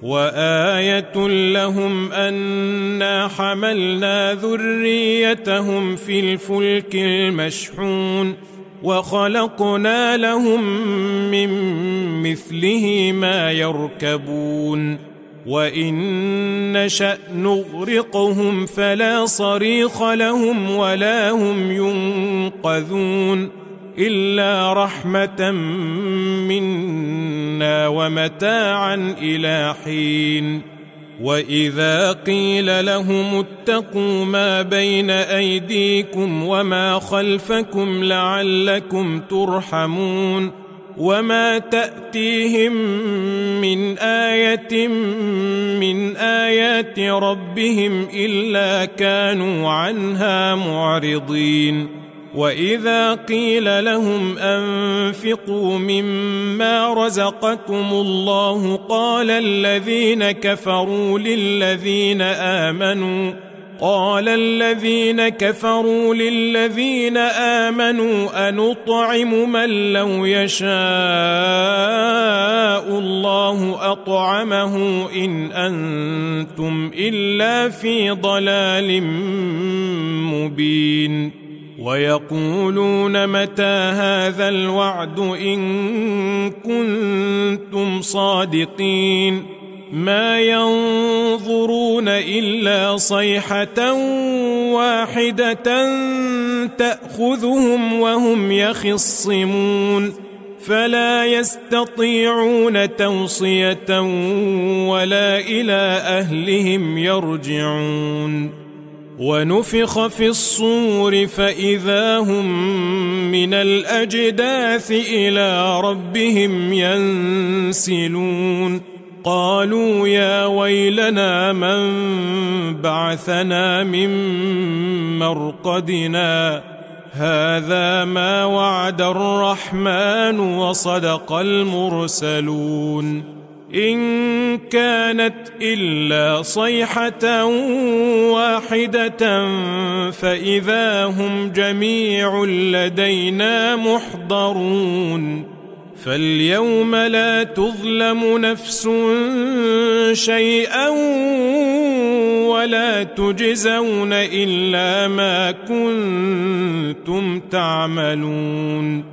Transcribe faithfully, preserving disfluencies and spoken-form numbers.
وآية لهم أنا حملنا ذريتهم في الفلك المشحون وخلقنا لهم من مثله ما يركبون وإن نشأ نغرقهم فلا صريخ لهم ولا هم ينقذون إلا رحمة منا ومتاعا إلى حين. وإذا قيل لهم اتقوا ما بين أيديكم وما خلفكم لعلكم ترحمون وما تأتيهم من آية من آيات ربهم إلا كانوا عنها معرضين. وإذا قيل لهم أنفقوا مما رزقكم الله قال الذين كفروا للذين آمنوا قال الذين كفروا للذين آمنوا أنطعم من لو يشاء الله أطعمه إن أنتم إلا في ضلال مبين. ويقولون متى هذا الوعد إن كنتم صادقين ما ينظرون إلا صيحة واحدة تأخذهم وهم يخصمون فلا يستطيعون توصية ولا إلى أهلهم يرجعون. ونفخ في الصور فإذا هم من الأجداث إلى ربهم ينسلون قالوا يا ويلنا من بعثنا من مرقدنا هذا ما وعد الرحمن وصدق المرسلون إن كانت إلا صيحة واحدة فإذا هم جميع لدينا محضرون فاليوم لا تظلم نفس شيئا ولا تجزون إلا ما كنتم تعملون